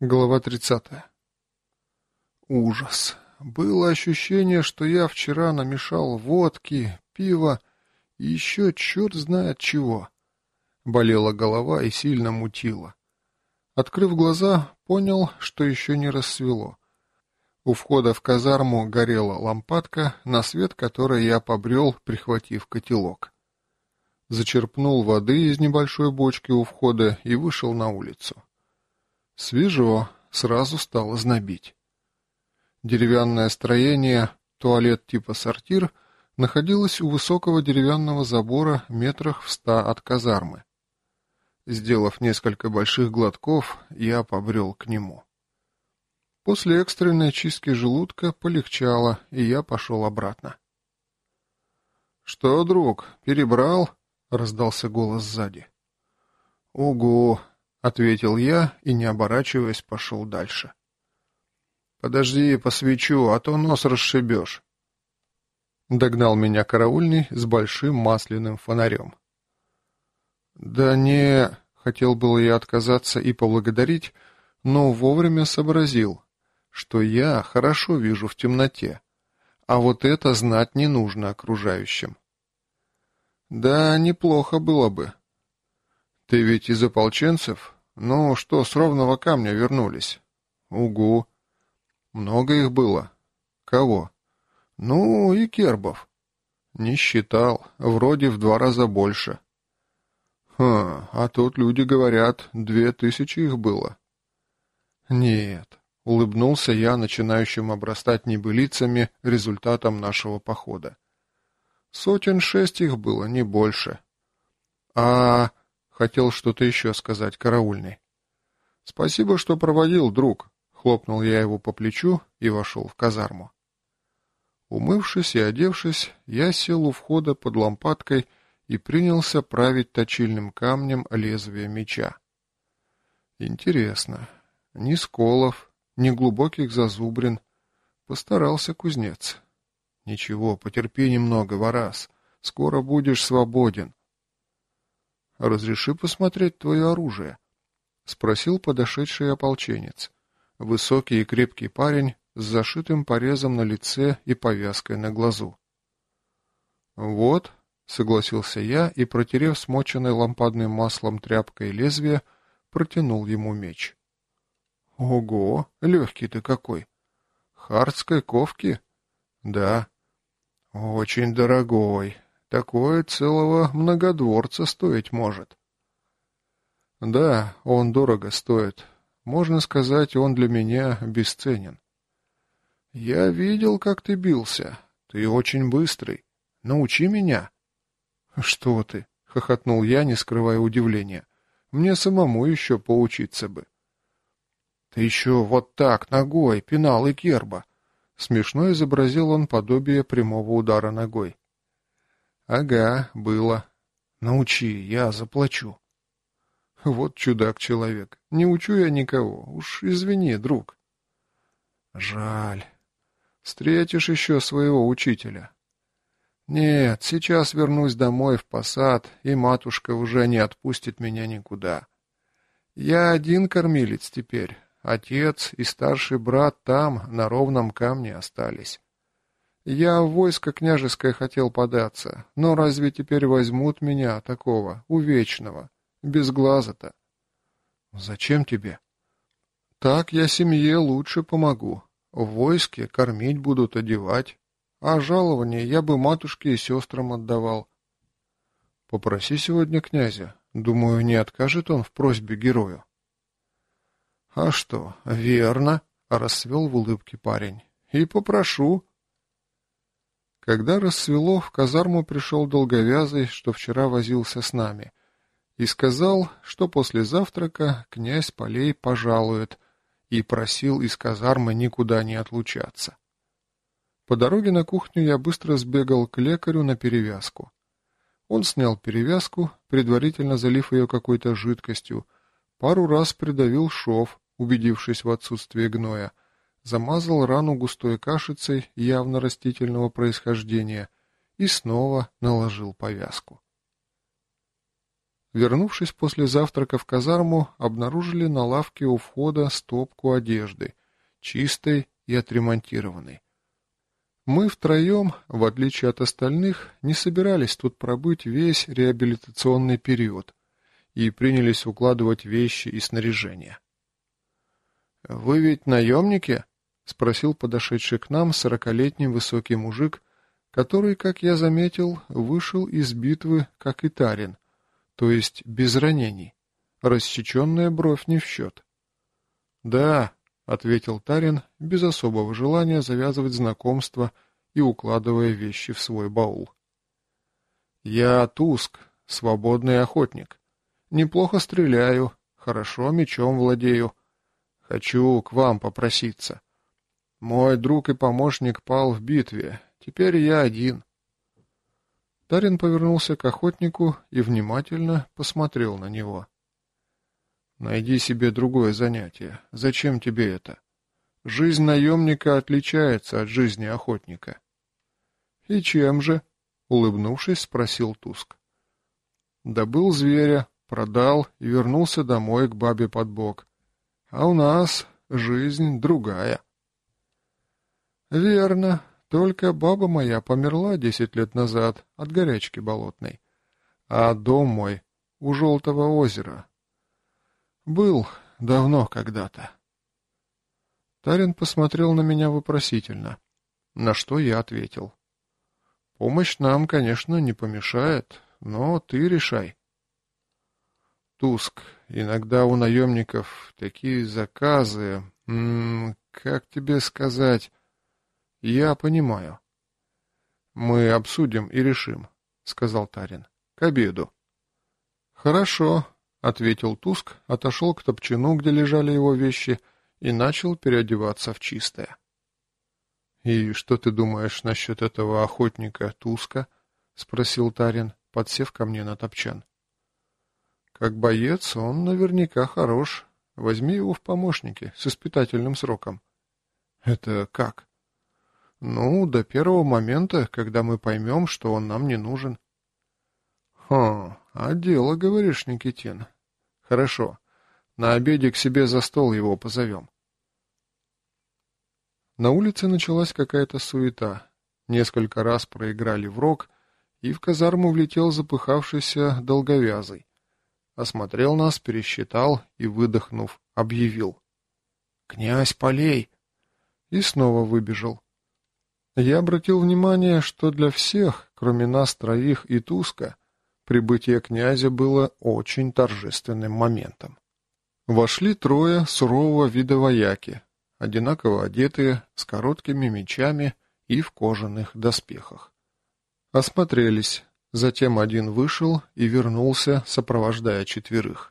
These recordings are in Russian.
Глава 30. Ужас. Было ощущение, что я вчера намешал водки, пива и еще черт знает чего. Болела голова и сильно мутила. Открыв глаза, понял, что еще не рассвело. У входа в казарму горела лампадка, на свет которой я побрел, прихватив котелок. Зачерпнул воды из небольшой бочки у входа и вышел на улицу. Свежо, сразу стало знобить. Деревянное строение, туалет типа сортир, находилось у высокого деревянного забора метрах в 100 от казармы. Сделав несколько больших глотков, я побрел к нему. После экстренной чистки желудка полегчало, и я пошел обратно. «Что, друг, перебрал?» — раздался голос сзади. «Угу!» — ответил я и, не оборачиваясь, пошел дальше. «Подожди, посвечу, а то нос расшибешь». Догнал меня караульный с большим масляным фонарем. «Да не...» — хотел было я отказаться и поблагодарить, но вовремя сообразил, что я хорошо вижу в темноте, а вот это знать не нужно окружающим. «Да, неплохо было бы». «Ты ведь из ополченцев? Ну что, с ровного камня вернулись?» «Угу». «Много их было?» «Кого?» «Ну, и кербов». «Не считал. Вроде в 2 раза больше». А тут люди говорят, 2000 их было». «Нет», — улыбнулся я начинающим обрастать небылицами результатом нашего похода. 6 их было, не больше». Хотел что-то еще сказать караульный. «Спасибо, что проводил, друг», — хлопнул я его по плечу и вошел в казарму. Умывшись и одевшись, я сел у входа под лампадкой и принялся править точильным камнем лезвие меча. Интересно, ни сколов, ни глубоких зазубрин. Постарался кузнец. Ничего, потерпи немного, Варас, скоро будешь свободен. «Разреши посмотреть твое оружие?» — спросил подошедший ополченец. Высокий и крепкий парень с зашитым порезом на лице и повязкой на глазу. «Вот», — согласился я и, протерев смоченной лампадным маслом тряпкой лезвие, протянул ему меч. «Ого, легкий ты какой! Хардской ковки?» «Да». «Очень дорогой. Такое целого многодворца стоить может». «Да, он дорого стоит. Можно сказать, он для меня бесценен». «Я видел, как ты бился. Ты очень быстрый. Научи меня». «Что ты?» — хохотнул я, не скрывая удивления. «Мне самому еще поучиться бы». «Ты еще вот так, ногой, пинал и керба». Смешно изобразил он подобие прямого удара ногой. «Ага, было. Научи, я заплачу». Вот чудак-человек. Не учу я никого. Уж извини, друг. Жаль. Встретишь еще своего учителя. Нет, сейчас вернусь домой в посад, и матушка уже не отпустит меня никуда. Я один кормилец теперь. Отец и старший брат там, на ровном камне, остались. Я в войско княжеское хотел податься, но разве теперь возьмут меня, такого, увечного, без глаза-то? Зачем тебе? Так я семье лучше помогу. В войске кормить будут, одевать, а жалование я бы матушке и сестрам отдавал. Попроси сегодня князя. Думаю, не откажет он в просьбе герою. А что, верно, расцвел в улыбке парень. И попрошу. Когда рассвело, в казарму пришел долговязый, что вчера возился с нами, и сказал, что после завтрака князь Полей пожалует, и просил из казармы никуда не отлучаться. По дороге на кухню я быстро сбегал к лекарю на перевязку. Он снял перевязку, предварительно залив ее какой-то жидкостью, пару раз придавил шов, убедившись в отсутствии гноя, замазал рану густой кашицей явно растительного происхождения и снова наложил повязку. Вернувшись после завтрака в казарму, обнаружили на лавке у входа стопку одежды, чистой и отремонтированной. Мы втроем, в отличие от остальных, не собирались тут пробыть весь реабилитационный период и принялись укладывать вещи и снаряжение. «Вы ведь наемники?» — спросил подошедший к нам 40-летний высокий мужик, который, как я заметил, вышел из битвы, как и Тарин, то есть без ранений. Рассеченная бровь не в счет. «Да», — ответил Тарин, без особого желания завязывать знакомство и укладывая вещи в свой баул. «Я Туск, свободный охотник. Неплохо стреляю, хорошо мечом владею. Хочу к вам попроситься. Мой друг и помощник пал в битве, теперь я один». Тарин повернулся к охотнику и внимательно посмотрел на него. «Найди себе другое занятие. Зачем тебе это? Жизнь наемника отличается от жизни охотника». «И чем же?» — улыбнувшись, спросил Туск. «Добыл зверя, продал и вернулся домой к бабе под бок. А у нас жизнь другая». «Верно. Только баба моя померла 10 лет назад от горячки болотной. А дом мой у Желтого озера. Был давно когда-то». Тарин посмотрел на меня вопросительно, на что я ответил. «Помощь нам, конечно, не помешает, но ты решай». «Туск, иногда у наемников такие заказы, как тебе сказать, я понимаю». «Мы обсудим и решим», — сказал Тарин, — «к обеду». «Хорошо», — ответил Туск, отошел к топчину, где лежали его вещи, и начал переодеваться в чистое. «И что ты думаешь насчет этого охотника Туска?» — спросил Тарин, подсев ко мне на топчан. «Как боец он наверняка хорош. Возьми его в помощники с испытательным сроком». «Это как?» «Ну, до первого момента, когда мы поймем, что он нам не нужен». «Хм, а дело, говоришь, Никитин. Хорошо, на обеде к себе за стол его позовем». На улице началась какая-то суета. Несколько раз проиграли в рог, и в казарму влетел запыхавшийся долговязый. Осмотрел нас, пересчитал и, выдохнув, объявил: «Князь Полей!» И снова выбежал. Я обратил внимание, что для всех, кроме нас троих и Туска, прибытие князя было очень торжественным моментом. Вошли трое сурового вида вояки, одинаково одетые, с короткими мечами и в кожаных доспехах. Осмотрелись, затем один вышел и вернулся, сопровождая четверых.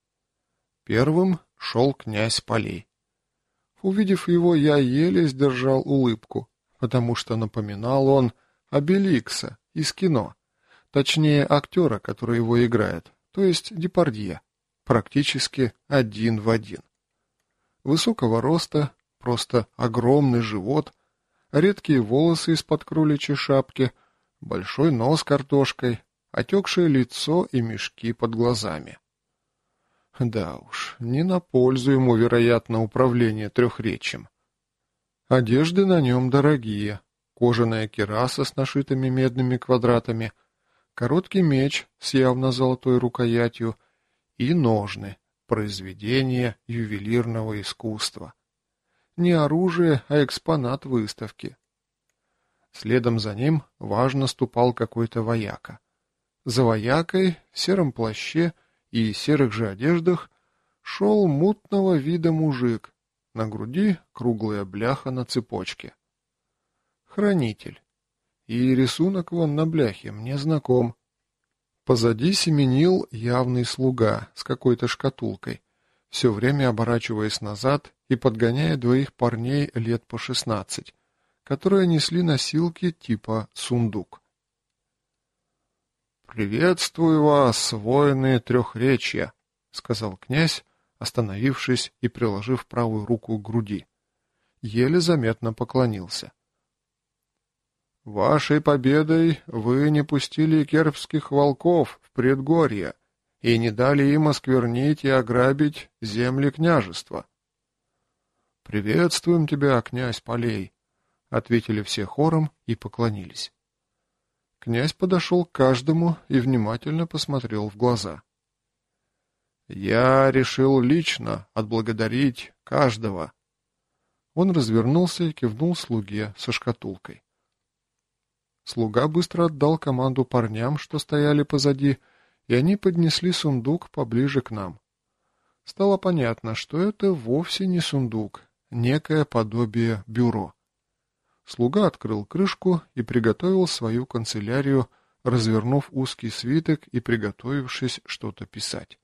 Первым шел князь Полей. Увидев его, я еле сдержал улыбку, потому что напоминал он Обеликса из кино, точнее актера, который его играет, то есть Депардье, практически один в один. Высокого роста, просто огромный живот, редкие волосы из-под кроличьей шапки, большой нос картошкой, отекшее лицо и мешки под глазами. Да уж, не на пользу ему, вероятно, управление трехречьем. Одежды на нем дорогие, кожаная кираса с нашитыми медными квадратами, короткий меч с явно золотой рукоятью и ножны, произведение ювелирного искусства. Не оружие, а экспонат выставки. Следом за ним важно ступал какой-то вояка. За воякой, в сером плаще и серых же одеждах, шел мутного вида мужик, на груди круглая бляха на цепочке. Хранитель. И рисунок вон на бляхе мне знаком. Позади семенил явный слуга с какой-то шкатулкой, все время оборачиваясь назад и подгоняя двоих парней лет по 16, которые несли носилки типа сундук. «Приветствую вас, воины трехречья», — сказал князь, остановившись и приложив правую руку к груди. Еле заметно поклонился. «Вашей победой вы не пустили кербских волков в предгорье и не дали им осквернить и ограбить земли княжества. «Приветствуем тебя, князь Полей», — ответили все хором и поклонились. Князь подошел к каждому и внимательно посмотрел в глаза. «Я решил лично отблагодарить каждого». Он развернулся и кивнул слуге со шкатулкой. Слуга быстро отдал команду парням, что стояли позади, и они поднесли сундук поближе к нам. Стало понятно, что это вовсе не сундук, некое подобие бюро. Слуга открыл крышку и приготовил свою канцелярию, развернув узкий свиток и приготовившись что-то писать.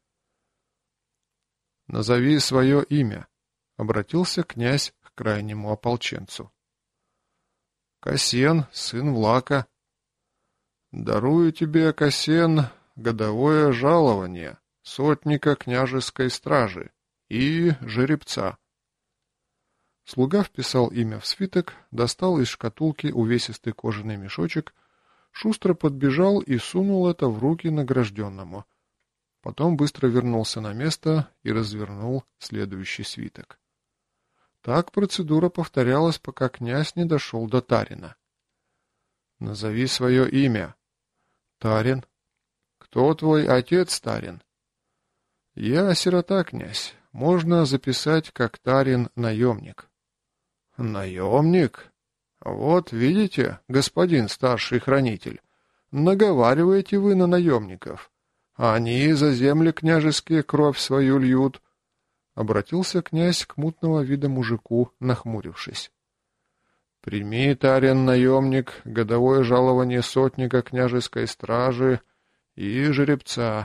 «Назови свое имя», — обратился князь к крайнему ополченцу. «Касьен, сын Влака». «Дарую тебе, Касьен, годовое жалование сотника княжеской стражи и жеребца». Слуга вписал имя в свиток, достал из шкатулки увесистый кожаный мешочек, шустро подбежал и сунул это в руки награжденному. Потом быстро вернулся на место и развернул следующий свиток. Так процедура повторялась, пока князь не дошел до Тарина. «Назови свое имя». «Тарин». «Кто твой отец, Тарин?» «Я сирота, князь. Можно записать, как Тарин-наемник». «Наемник? Вот видите, господин старший хранитель, наговариваете вы на наемников. Они за земли княжеские кровь свою льют». Обратился князь к мутного вида мужику, нахмурившись. «Прими, Тарин-наемник, годовое жалование сотника княжеской стражи и жеребца».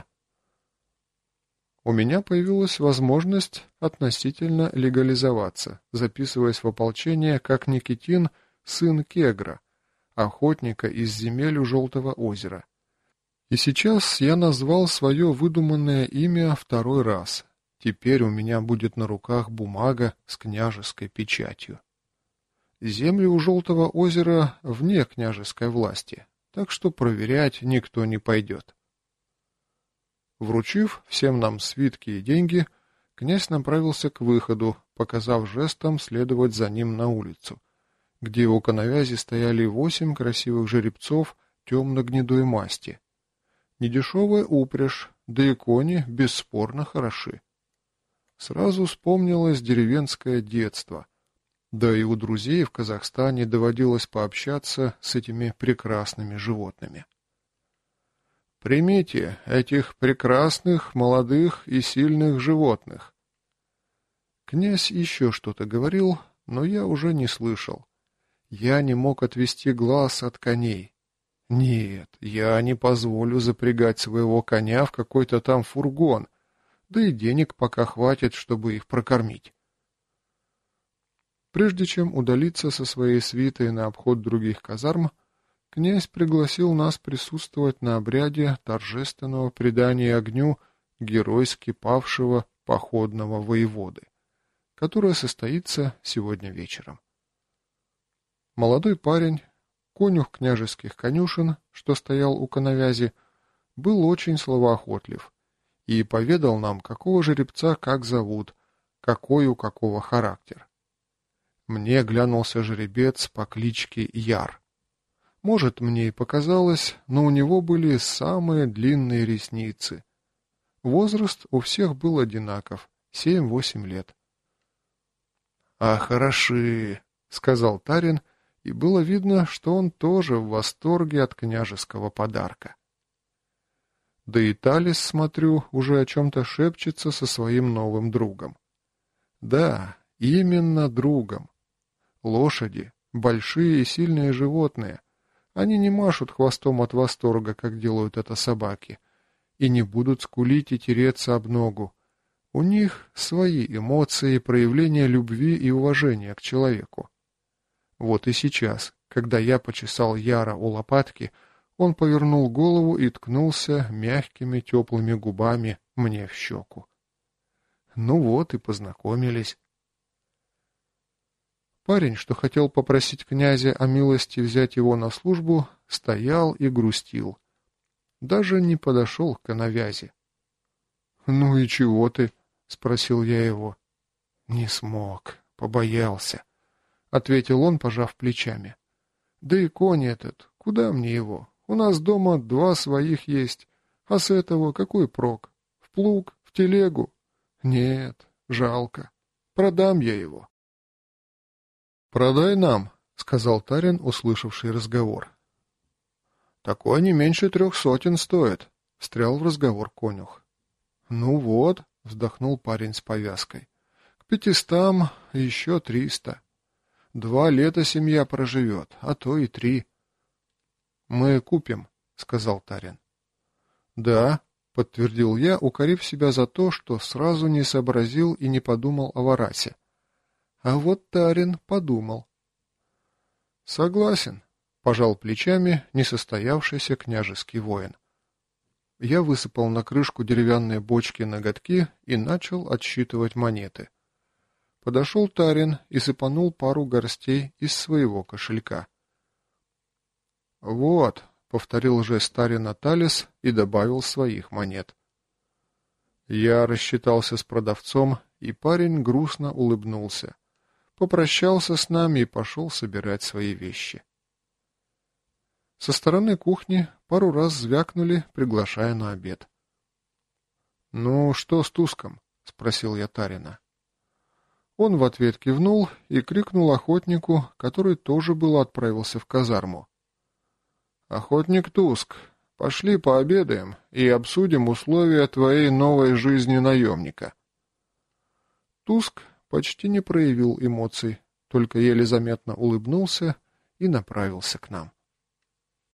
У меня появилась возможность относительно легализоваться, записываясь в ополчение как Никитин, сын Кегра, охотника из земель у Желтого озера. И сейчас я назвал свое выдуманное имя второй раз. Теперь у меня будет на руках бумага с княжеской печатью. Земли у Желтого озера вне княжеской власти, так что проверять никто не пойдет. Вручив всем нам свитки и деньги, князь направился к выходу, показав жестом следовать за ним на улицу, где у коновязи стояли 8 красивых жеребцов темно-гнедой масти. Недешевая упряжь, да и кони бесспорно хороши. Сразу вспомнилось деревенское детство, да и у друзей в Казахстане доводилось пообщаться с этими прекрасными животными. «Примите этих прекрасных, молодых и сильных животных». Князь еще что-то говорил, но я уже не слышал. Я не мог отвести глаз от коней. Нет, я не позволю запрягать своего коня в какой-то там фургон, да и денег пока хватит, чтобы их прокормить. Прежде чем удалиться со своей свитой на обход других казарм, князь пригласил нас присутствовать на обряде торжественного предания огню геройски павшего походного воеводы, которое состоится сегодня вечером. Молодой парень, конюх княжеских конюшен, что стоял у коновязи, был очень словоохотлив и поведал нам, какого жеребца как зовут, какой у какого характер. Мне глянулся жеребец по кличке Яр. Может, мне и показалось, но у него были самые длинные ресницы. Возраст у всех был одинаков — 7-8 лет. «А хороши», — сказал Тарин, и было видно, что он тоже в восторге от княжеского подарка. Да и Талис, смотрю, уже о чем-то шепчется со своим новым другом. Да, именно другом. Лошади — большие и сильные животные. Они не машут хвостом от восторга, как делают это собаки, и не будут скулить и тереться об ногу. У них свои эмоции, проявления любви и уважения к человеку. Вот и сейчас, когда я почесал Яра у лопатки, он повернул голову и ткнулся мягкими теплыми губами мне в щеку. Ну вот и познакомились. Парень, что хотел попросить князя о милости взять его на службу, стоял и грустил. Даже не подошел к коновязи. «Ну и чего ты?» — спросил я его. «Не смог, побоялся», — ответил он, пожав плечами. «Да и конь этот, куда мне его? У нас дома 2 своих есть, а с этого какой прок? В плуг, в телегу? Нет, жалко. Продам я его». «Продай нам», — сказал Тарин, услышавший разговор. «Такой не меньше 300 стоит», — встрял в разговор конюх. «Ну вот», — вздохнул парень с повязкой, — «к 500 еще 300. 2 лета семья проживет, а то и 3. «Мы купим», — сказал Тарин. «Да», — подтвердил я, укорив себя за то, что сразу не сообразил и не подумал о Варасе. А вот Тарин подумал. «Согласен», — пожал плечами несостоявшийся княжеский воин. Я высыпал на крышку деревянные бочки-ноготки и начал отсчитывать монеты. Подошел Тарин и сыпанул пару горстей из своего кошелька. «Вот», — повторил жест Тарина Талис и добавил своих монет. Я рассчитался с продавцом, и парень грустно улыбнулся. Попрощался с нами и пошел собирать свои вещи. Со стороны кухни пару раз звякнули, приглашая на обед. «Ну, что с Туском?» — спросил я Тарина. Он в ответ кивнул и крикнул охотнику, который тоже было отправился в казарму. «Охотник Туск, пошли пообедаем и обсудим условия твоей новой жизни наемника». Туск почти не проявил эмоций, только еле заметно улыбнулся и направился к нам.